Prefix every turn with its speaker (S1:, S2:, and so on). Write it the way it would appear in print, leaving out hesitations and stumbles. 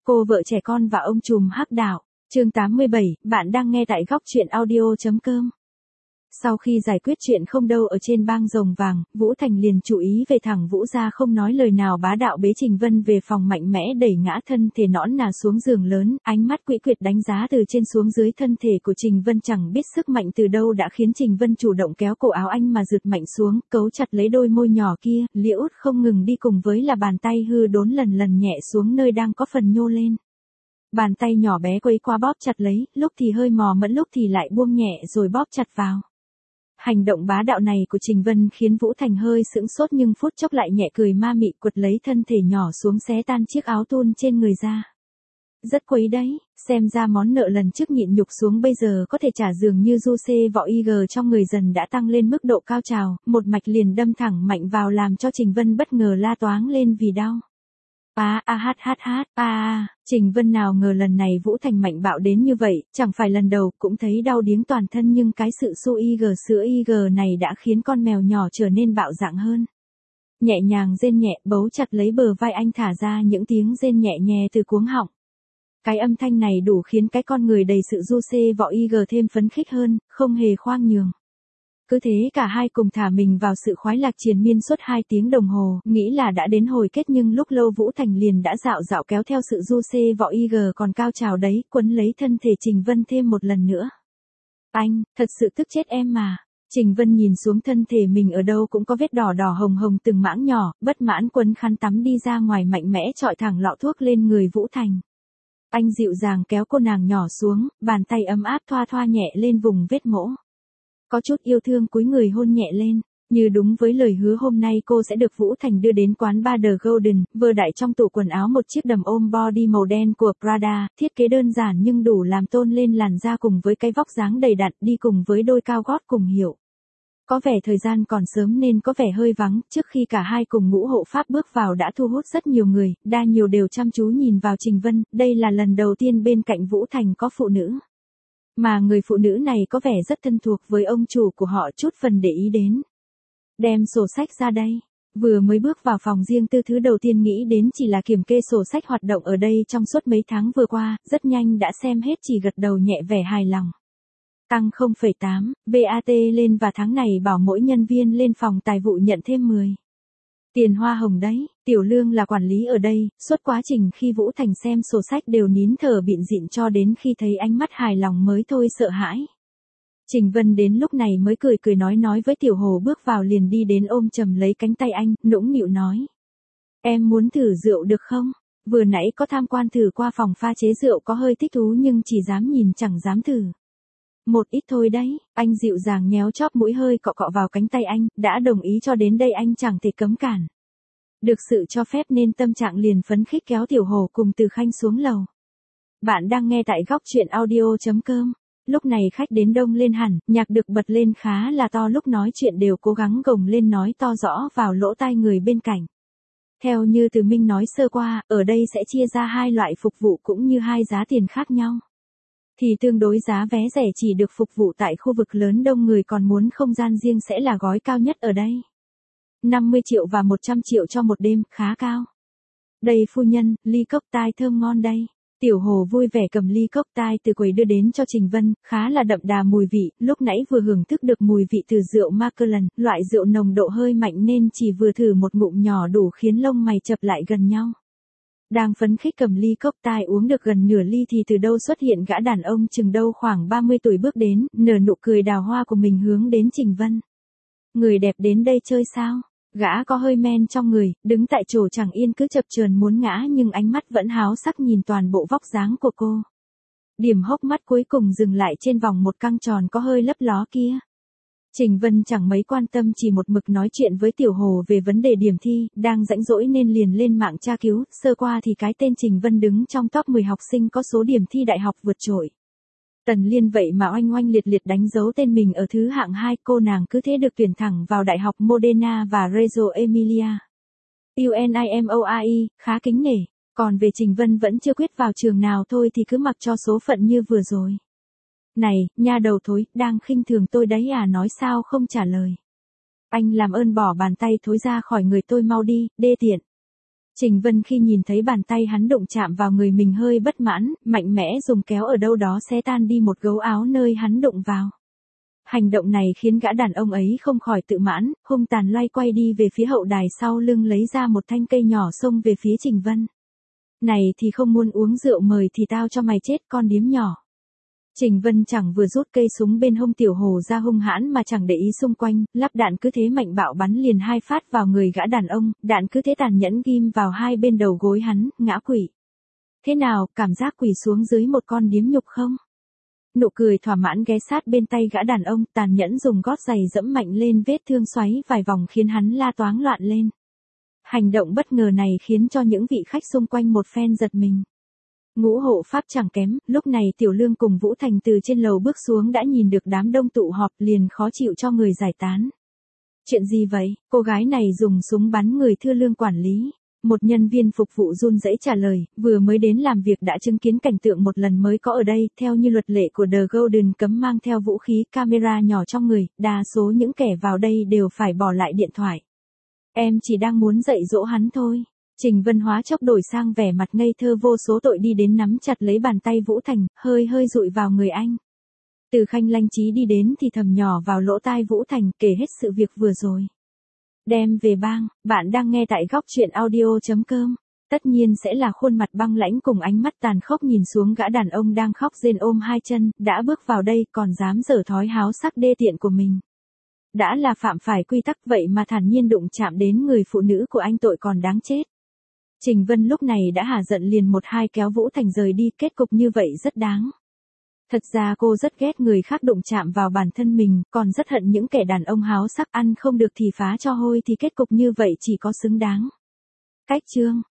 S1: Cô vợ trẻ con và ông trùm hắc đạo. Chương 87, bạn đang nghe tại góc truyện audio.com. Sau khi giải quyết chuyện không đâu ở trên bang rồng vàng, Vũ Thành liền chú ý về thẳng Vũ ra không nói lời nào bá đạo bế Trình Vân về phòng mạnh mẽ đẩy ngã thân thể nõn nà xuống giường lớn, ánh mắt quỷ quyệt đánh giá từ trên xuống dưới thân thể của Trình Vân chẳng biết sức mạnh từ đâu đã khiến Trình Vân chủ động kéo cổ áo anh mà giựt mạnh xuống, cấu chặt lấy đôi môi nhỏ kia, liễu út không ngừng đi cùng với là bàn tay hư đốn lần lần nhẹ xuống nơi đang có phần nhô lên. Bàn tay nhỏ bé quấy qua bóp chặt lấy, lúc thì hơi mò mẫn lúc thì lại buông nhẹ rồi bóp chặt vào. Hành động bá đạo này của Trình Vân khiến Vũ Thành hơi sững sốt nhưng phút chốc lại nhẹ cười ma mị quật lấy thân thể nhỏ xuống xé tan chiếc áo thun trên người ra. Rất quấy đấy, xem ra món nợ lần trước nhịn nhục xuống bây giờ có thể trả dường như du xê võ IG trong người dần đã tăng lên mức độ cao trào, một mạch liền đâm thẳng mạnh vào làm cho Trình Vân bất ngờ la toáng lên vì đau. Trình Vân nào ngờ lần này Vũ Thành mạnh bạo đến như vậy, chẳng phải lần đầu cũng thấy đau điếng toàn thân nhưng cái sự su IG sữa IG này đã khiến con mèo nhỏ trở nên bạo dạn hơn. Nhẹ nhàng rên nhẹ bấu chặt lấy bờ vai anh thả ra những tiếng rên nhẹ nhẹ từ cuống họng. Cái âm thanh này đủ khiến cái con người đầy sự du xê võ IG thêm phấn khích hơn, không hề khoang nhường. Cứ thế cả hai cùng thả mình vào sự khoái lạc triền miên suốt 2 tiếng đồng hồ, nghĩ là đã đến hồi kết nhưng lúc lâu Vũ Thành liền đã dạo dạo kéo theo sự du xê võ IG còn cao trào đấy, quấn lấy thân thể Trình Vân thêm một lần nữa. Anh, thật sự tức chết em mà. Trình Vân nhìn xuống thân thể mình ở đâu cũng có vết đỏ đỏ hồng hồng từng mảng nhỏ, bất mãn quấn khăn tắm đi ra ngoài mạnh mẽ chọi thẳng lọ thuốc lên người Vũ Thành. Anh dịu dàng kéo cô nàng nhỏ xuống, bàn tay ấm áp thoa thoa nhẹ lên vùng vết mỗ. Có chút yêu thương cúi người hôn nhẹ lên, như đúng với lời hứa hôm nay cô sẽ được Vũ Thành đưa đến quán bar The Golden, vừa đãi trong tủ quần áo một chiếc đầm ôm body màu đen của Prada, thiết kế đơn giản nhưng đủ làm tôn lên làn da cùng với cái vóc dáng đầy đặn đi cùng với đôi cao gót cùng hiệu. Có vẻ thời gian còn sớm nên có vẻ hơi vắng, trước khi cả hai cùng ngũ hộ pháp bước vào đã thu hút rất nhiều người, đa nhiều đều chăm chú nhìn vào Trình Vân, đây là lần đầu tiên bên cạnh Vũ Thành có phụ nữ. Mà người phụ nữ này có vẻ rất thân thuộc với ông chủ của họ chút phần để ý đến. Đem sổ sách ra đây. Vừa mới bước vào phòng riêng tư thứ đầu tiên nghĩ đến chỉ là kiểm kê sổ sách hoạt động ở đây trong suốt mấy tháng vừa qua, rất nhanh đã xem hết chỉ gật đầu nhẹ vẻ hài lòng. Tăng 0,8, VAT lên và tháng này bảo mỗi nhân viên lên phòng tài vụ nhận thêm 10. Tiền hoa hồng đấy, Tiểu Lương là quản lý ở đây, suốt quá trình khi Vũ Thành xem sổ sách đều nín thở bịn rịn cho đến khi thấy ánh mắt hài lòng mới thôi sợ hãi. Trình Vân đến lúc này mới cười nói với Tiểu Hồ bước vào liền đi đến ôm chầm lấy cánh tay anh, nũng nịu nói. Em muốn thử rượu được không? Vừa nãy có tham quan thử qua phòng pha chế rượu có hơi thích thú nhưng chỉ dám nhìn chẳng dám thử. Một ít thôi đấy, anh dịu dàng nhéo chóp mũi hơi cọ cọ vào cánh tay anh, đã đồng ý cho đến đây anh chẳng thể cấm cản. Được sự cho phép nên tâm trạng liền phấn khích kéo Tiểu Hồ cùng Từ Khanh xuống lầu. Bạn đang nghe tại góc truyện audio.com. Lúc này khách đến đông lên hẳn, nhạc được bật lên khá là to lúc nói chuyện đều cố gắng gồng lên nói to rõ vào lỗ tai người bên cạnh. Theo như Từ Minh nói sơ qua, ở đây sẽ chia ra 2 loại phục vụ cũng như 2 giá tiền khác nhau. Thì tương đối giá vé rẻ chỉ được phục vụ tại khu vực lớn đông người còn muốn không gian riêng sẽ là gói cao nhất ở đây. 50 triệu và 100 triệu cho một đêm, khá cao. Đây phu nhân, ly cốc tai thơm ngon đây. Tiểu Hồ vui vẻ cầm ly cốc tai từ quầy đưa đến cho Trình Vân, khá là đậm đà mùi vị, lúc nãy vừa hưởng thức được mùi vị từ rượu Macallan, loại rượu nồng độ hơi mạnh nên chỉ vừa thử một ngụm nhỏ đủ khiến lông mày chập lại gần nhau. Đang phấn khích cầm ly cốc tai uống được gần nửa ly thì từ đâu xuất hiện gã đàn ông chừng đâu khoảng 30 tuổi bước đến, nở nụ cười đào hoa của mình hướng đến Trình Vân. Người đẹp đến đây chơi sao? Gã có hơi men trong người, đứng tại chỗ chẳng yên cứ chập chờn muốn ngã nhưng ánh mắt vẫn háo sắc nhìn toàn bộ vóc dáng của cô. Điểm hốc mắt cuối cùng dừng lại trên vòng một căng tròn có hơi lấp ló kia. Trình Vân chẳng mấy quan tâm chỉ một mực nói chuyện với Tiểu Hồ về vấn đề điểm thi, đang rãnh rỗi nên liền lên mạng tra cứu, sơ qua thì cái tên Trình Vân đứng trong top 10 học sinh có số điểm thi đại học vượt trội. Tần Liên vậy mà oanh oanh liệt liệt đánh dấu tên mình ở thứ hạng 2, cô nàng cứ thế được tuyển thẳng vào Đại học Modena và Reggio Emilia. UNIMOAI, khá kính nể, còn về Trình Vân vẫn chưa quyết vào trường nào thôi thì cứ mặc cho số phận như vừa rồi. Này, nha đầu thối, đang khinh thường tôi đấy à nói sao không trả lời. Anh làm ơn bỏ bàn tay thối ra khỏi người tôi mau đi, đê tiện. Trình Vân khi nhìn thấy bàn tay hắn đụng chạm vào người mình hơi bất mãn, mạnh mẽ dùng kéo ở đâu đó xé tan đi một gấu áo nơi hắn đụng vào. Hành động này khiến gã đàn ông ấy không khỏi tự mãn, hung tàn loay quay đi về phía hậu đài sau lưng lấy ra một thanh cây nhỏ xông về phía Trình Vân. Này thì không muốn uống rượu mời thì tao cho mày chết con điếm nhỏ. Trình Vân chẳng vừa rút cây súng bên hông tiểu hồ ra hung hãn mà chẳng để ý xung quanh, lắp đạn cứ thế mạnh bạo bắn liền 2 phát vào người gã đàn ông, đạn cứ thế tàn nhẫn ghim vào hai bên đầu gối hắn, ngã quỵ. Thế nào, cảm giác quỳ xuống dưới một con điếm nhục không? Nụ cười thỏa mãn ghé sát bên tay gã đàn ông, tàn nhẫn dùng gót giày dẫm mạnh lên vết thương xoáy vài vòng khiến hắn la toáng loạn lên. Hành động bất ngờ này khiến cho những vị khách xung quanh một phen giật mình. Ngũ hộ pháp chẳng kém, lúc này Tiểu Lương cùng Vũ Thành từ trên lầu bước xuống đã nhìn được đám đông tụ họp liền khó chịu cho người giải tán. Chuyện gì vậy, cô gái này dùng súng bắn người thưa Lương quản lý. Một nhân viên phục vụ run rẩy trả lời, vừa mới đến làm việc đã chứng kiến cảnh tượng một lần mới có ở đây, theo như luật lệ của The Golden cấm mang theo vũ khí, camera nhỏ trong người, đa số những kẻ vào đây đều phải bỏ lại điện thoại. Em chỉ đang muốn dạy dỗ hắn thôi. Trình Vân hóa chốc đổi sang vẻ mặt ngây thơ vô số tội đi đến nắm chặt lấy bàn tay Vũ Thành, hơi dụi vào người anh. Từ Khanh lanh trí đi đến thì thầm nhỏ vào lỗ tai Vũ Thành kể hết sự việc vừa rồi. Đem về bang, bạn đang nghe tại góc truyện audio.com. Tất nhiên sẽ là khuôn mặt băng lãnh cùng ánh mắt tàn khốc nhìn xuống gã đàn ông đang khóc rên ôm hai chân, đã bước vào đây còn dám giở thói háo sắc đê tiện của mình. Đã là phạm phải quy tắc vậy mà thản nhiên đụng chạm đến người phụ nữ của anh tội còn đáng chết. Trình Vân lúc này đã hả giận liền một hai kéo Vũ Thành rời đi, kết cục như vậy rất đáng. Thật ra cô rất ghét người khác đụng chạm vào bản thân mình, còn rất hận những kẻ đàn ông háo sắc ăn không được thì phá cho hôi thì kết cục như vậy chỉ có xứng đáng. Cách chương